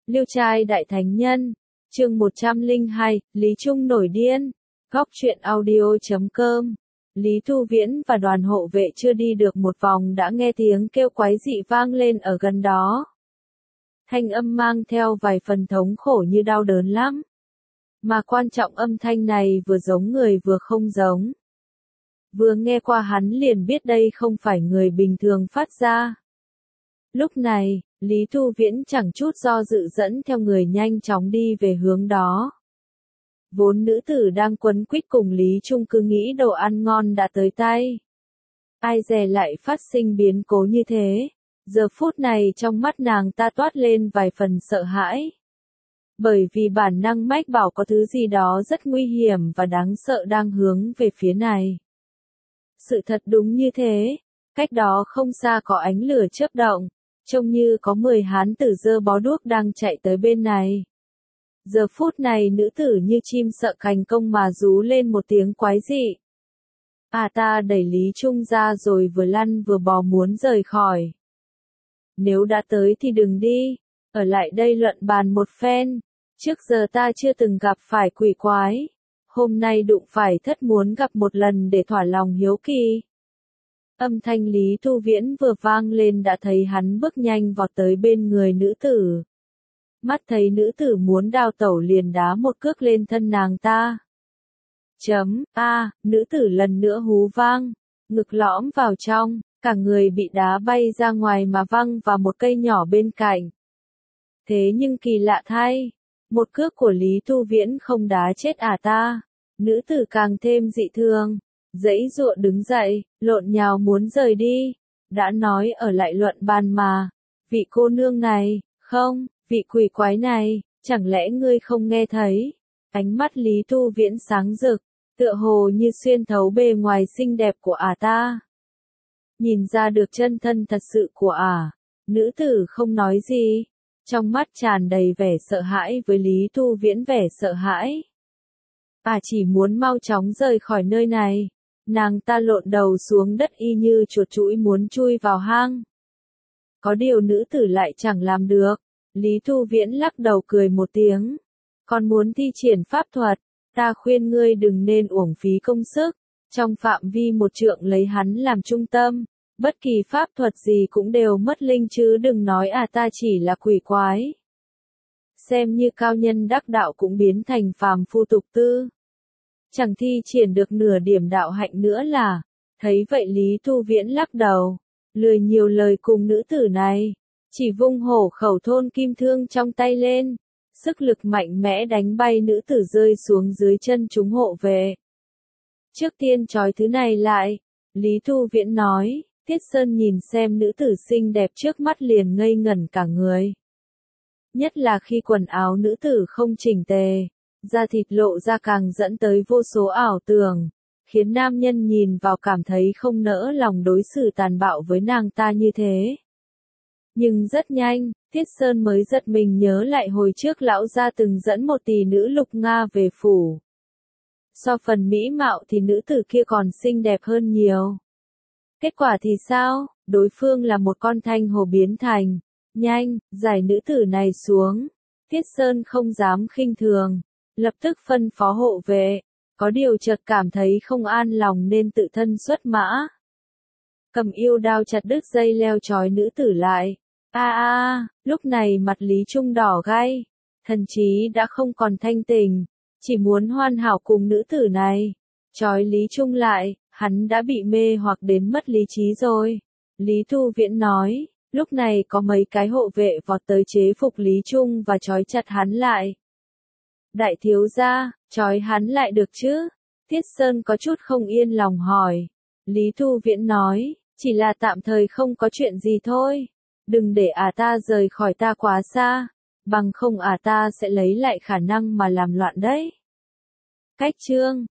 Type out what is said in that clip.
Liêu trai đại thánh nhân, chương 102, Lý Trung nổi điên, góc truyện audio.com. Lý Thu Viễn và đoàn hộ vệ chưa đi được một vòng đã nghe tiếng kêu quái dị vang lên ở gần đó. Thanh âm mang theo vài phần thống khổ như đau đớn lắm. Mà quan trọng âm thanh này vừa giống người vừa không giống. Vừa nghe qua hắn liền biết đây không phải người bình thường phát ra. Lúc này, Lý Thu Viễn chẳng chút do dự dẫn theo người nhanh chóng đi về hướng đó. Vốn nữ tử đang quấn quýt cùng Lý Trung cứ nghĩ đồ ăn ngon đã tới tay. Ai dè lại phát sinh biến cố như thế. Giờ phút này trong mắt nàng ta toát lên vài phần sợ hãi. Bởi vì bản năng mách bảo có thứ gì đó rất nguy hiểm và đáng sợ đang hướng về phía này. Sự thật đúng như thế, cách đó không xa có ánh lửa chớp động, trông như có 10 hán tử giơ bó đuốc đang chạy tới bên này. Giờ phút này nữ tử như chim sợ cành công mà rú lên một tiếng quái dị. Ta đẩy Lý Trung ra rồi vừa lăn vừa bò muốn rời khỏi. Nếu đã tới thì đừng đi, ở lại đây luận bàn một phen. Trước giờ ta chưa từng gặp phải quỷ quái. Hôm nay đụng phải thất muốn gặp một lần để thỏa lòng hiếu kỳ. Âm thanh Lý Thu Viễn vừa vang lên đã thấy hắn bước nhanh vọt tới bên người nữ tử. Mắt thấy nữ tử muốn đào tẩu liền đá một cước lên thân nàng ta. Nữ tử lần nữa hú vang, ngực lõm vào trong, cả người bị đá bay ra ngoài mà văng vào một cây nhỏ bên cạnh. Thế nhưng kỳ lạ thay, một cước của Lý Thu Viễn không đá chết ta. Nữ tử càng thêm dị thường, giãy giụa đứng dậy, lộn nhào muốn rời đi. Đã nói ở lại luận bàn mà, vị cô nương này, không, vị quỷ quái này, chẳng lẽ ngươi không nghe thấy? Ánh mắt Lý Thu Viễn sáng rực, tựa hồ như xuyên thấu bề ngoài xinh đẹp của ta. Nhìn ra được chân thân thật sự của nữ tử không nói gì, trong mắt tràn đầy vẻ sợ hãi với Lý Thu Viễn vẻ sợ hãi. Chỉ muốn mau chóng rời khỏi nơi này. Nàng ta lộn đầu xuống đất y như chuột chũi muốn chui vào hang. Có điều nữ tử lại chẳng làm được. Lý Thu Viễn lắc đầu cười một tiếng. Còn muốn thi triển pháp thuật, ta khuyên ngươi đừng nên uổng phí công sức. Trong phạm vi một trượng lấy hắn làm trung tâm, bất kỳ pháp thuật gì cũng đều mất linh chứ đừng nói ta chỉ là quỷ quái. Xem như cao nhân đắc đạo cũng biến thành phàm phu tục tư. Chẳng thi triển được nửa điểm đạo hạnh nữa là. Thấy vậy Lý Thu Viễn lắc đầu, lười nhiều lời cùng nữ tử này, chỉ vung hổ khẩu thôn kim thương trong tay lên, sức lực mạnh mẽ đánh bay nữ tử rơi xuống dưới chân chúng hộ vệ. Trước tiên trói thứ này lại, Lý Thu Viễn nói. Tiết Sơn nhìn xem nữ tử xinh đẹp trước mắt liền ngây ngẩn cả người. Nhất là khi quần áo nữ tử không chỉnh tề, da thịt lộ ra càng dẫn tới vô số ảo tưởng, khiến nam nhân nhìn vào cảm thấy không nỡ lòng đối xử tàn bạo với nàng ta như thế. Nhưng rất nhanh, Tiết Sơn mới giật mình nhớ lại hồi trước lão gia từng dẫn một tỷ nữ Lục Nga về phủ. So phần mỹ mạo thì nữ tử kia còn xinh đẹp hơn nhiều. Kết quả thì sao? Đối phương là một con thanh hồ biến thành. Nhanh, giải nữ tử này xuống. Tiết Sơn không dám khinh thường. Lập tức phân phó hộ vệ. Có điều chợt cảm thấy không an lòng nên tự thân xuất mã. Cầm yêu đao chặt đứt dây leo trói nữ tử lại. Lúc này mặt Lý Trung đỏ gay. Thần trí đã không còn thanh tình. Chỉ muốn hoàn hảo cùng nữ tử này. Trói Lý Trung lại. Hắn đã bị mê hoặc đến mất lý trí rồi. Lý Thu Viễn nói, lúc này có mấy cái hộ vệ vọt tới chế phục Lý Trung và trói chặt hắn lại. Đại thiếu gia, trói hắn lại được chứ? Tiết Sơn có chút không yên lòng hỏi. Lý Thu Viễn nói, chỉ là tạm thời không có chuyện gì thôi. Đừng để ta rời khỏi ta quá xa, bằng không ta sẽ lấy lại khả năng mà làm loạn đấy. Cách chương